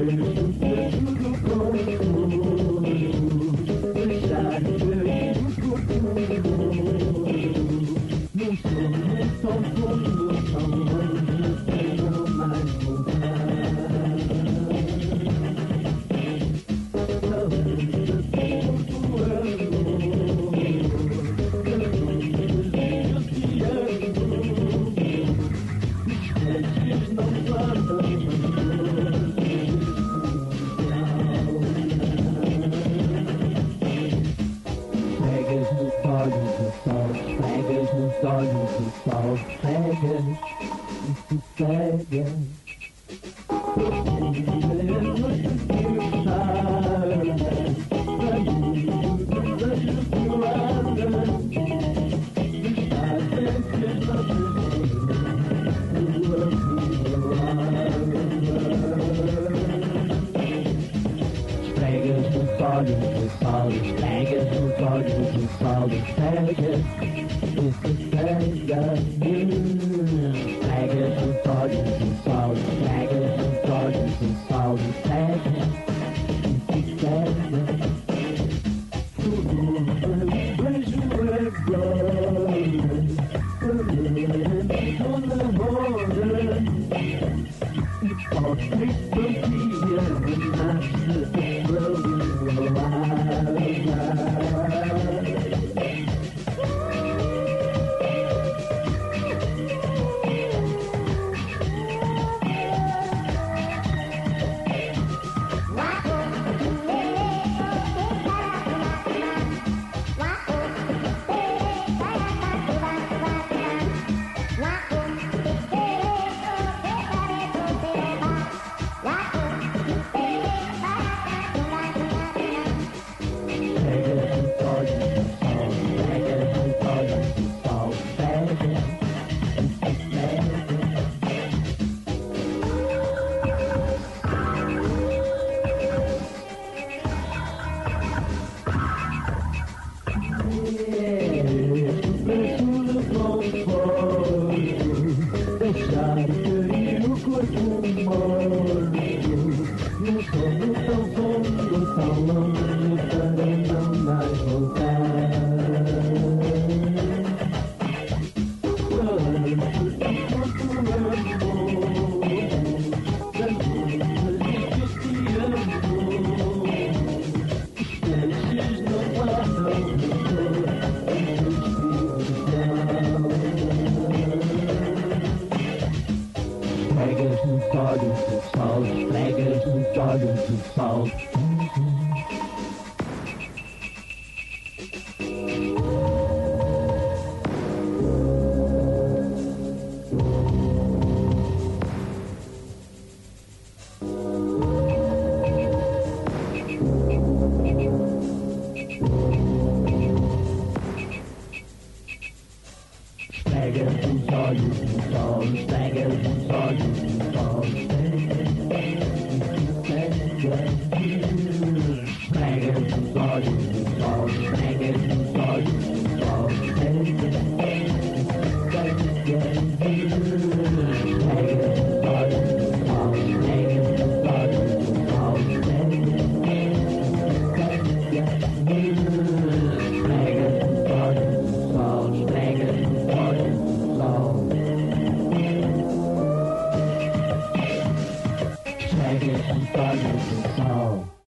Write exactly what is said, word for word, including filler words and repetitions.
Pegas nos olhos do sol, pegas e sossegas. Esfregas nos olhos do sol, esfregas nos olhos do sol, esfregas e sossegas. Esfregas nos olhos do sol, esfregas nos olhos do sol, esfregas e sossegas. Tudo vejo agora, namora. Hipócrisia renasce pela deixar cair o corpo morto num sono tão fundo, tão longe para não mais voltar. Esfregas nos olhos do sol, esfregas nos olhos do sol. Esfregas nos olhos do sol, esfregas nos olhos do sol, esfregas nos olhos do sol, esfregas nos olhos do sol, esfregas nos olhos do sol.